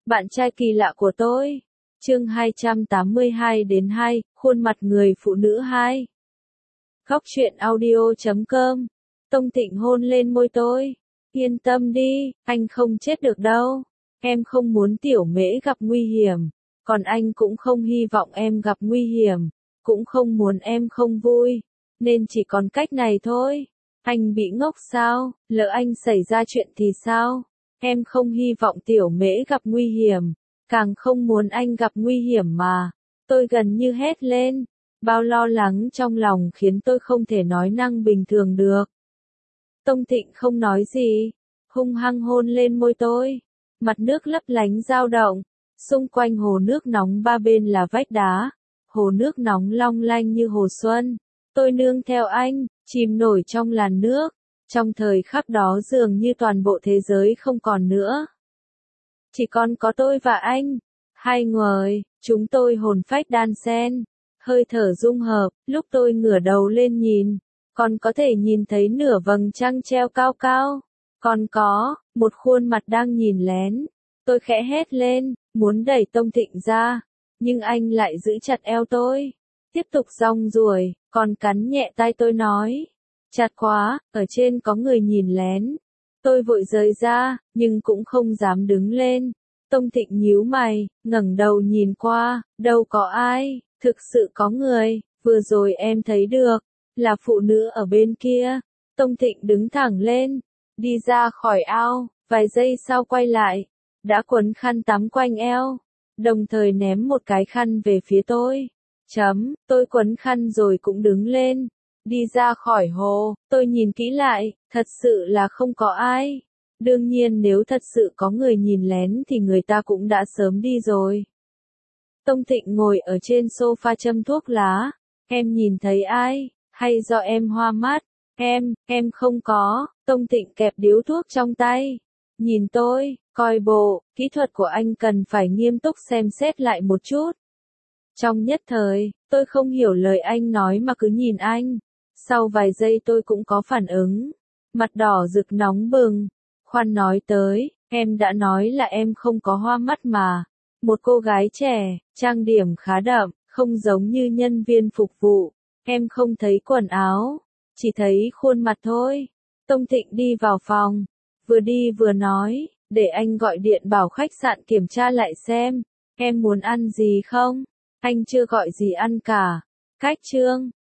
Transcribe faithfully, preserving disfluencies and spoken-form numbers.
Bạn trai kỳ lạ của tôi. Chương hai trăm tám mươi hai đến hai, khuôn mặt người phụ nữ hai. Góc truyện audio chấm com. Tông Thịnh hôn lên môi tôi. Yên tâm đi, anh không chết được đâu. Em không muốn Tiểu Mễ gặp nguy hiểm. Còn anh cũng không hy vọng em gặp nguy hiểm. Cũng không muốn em không vui. Nên chỉ còn cách này thôi. Anh bị ngốc sao? Lỡ anh xảy ra chuyện thì sao? Em không hy vọng Tiểu Mễ gặp nguy hiểm. Càng không muốn anh gặp nguy hiểm mà. Tôi gần như hét lên. Bao lo lắng trong lòng khiến tôi không thể nói năng bình thường được. Tông Thịnh không nói gì. Hung hăng hôn lên môi tôi. Mặt nước lấp lánh dao động. Xung quanh hồ nước nóng ba bên là vách đá. Hồ nước nóng long lanh như hồ xuân. Tôi nương theo anh, chìm nổi trong làn nước. Trong thời khắc đó dường như toàn bộ thế giới không còn nữa. Chỉ còn có tôi và anh. Hai người, chúng tôi hồn phách đan xen. Hơi thở dung hợp, lúc tôi ngửa đầu lên nhìn. Còn có thể nhìn thấy nửa vầng trăng treo cao cao. Còn có, một khuôn mặt đang nhìn lén. Tôi khẽ hét lên, muốn đẩy Tông Thịnh ra. Nhưng anh lại giữ chặt eo tôi. Tiếp tục rong ruổi, còn cắn nhẹ tay tôi nói. Chặt quá, ở trên có người nhìn lén. Tôi vội rời ra, nhưng cũng không dám đứng lên. Tông Thịnh nhíu mày, ngẩng đầu nhìn qua, đâu có ai, thực sự có người, vừa rồi em thấy được, là phụ nữ ở bên kia. Tông Thịnh đứng thẳng lên, đi ra khỏi ao, vài giây sau quay lại, đã quấn khăn tắm quanh eo, đồng thời ném một cái khăn về phía tôi. Chấm, tôi quấn khăn rồi cũng đứng lên. Đi ra khỏi hồ, tôi nhìn kỹ lại, thật sự là không có ai. Đương nhiên nếu thật sự có người nhìn lén thì người ta cũng đã sớm đi rồi. Tông Thịnh ngồi ở trên sofa châm thuốc lá. Em nhìn thấy ai? Hay do em hoa mắt? Em, em không có. Tông Thịnh kẹp điếu thuốc trong tay. Nhìn tôi, coi bộ, kỹ thuật của anh cần phải nghiêm túc xem xét lại một chút. Trong nhất thời, tôi không hiểu lời anh nói mà cứ nhìn anh. Sau vài giây tôi cũng có phản ứng. Mặt đỏ rực nóng bừng. Khoan nói tới, em đã nói là em không có hoa mắt mà. Một cô gái trẻ, trang điểm khá đậm, không giống như nhân viên phục vụ. Em không thấy quần áo, chỉ thấy khuôn mặt thôi. Tông Thịnh đi vào phòng, vừa đi vừa nói, để anh gọi điện bảo khách sạn kiểm tra lại xem. Em muốn ăn gì không? Anh chưa gọi gì ăn cả. Cách chương.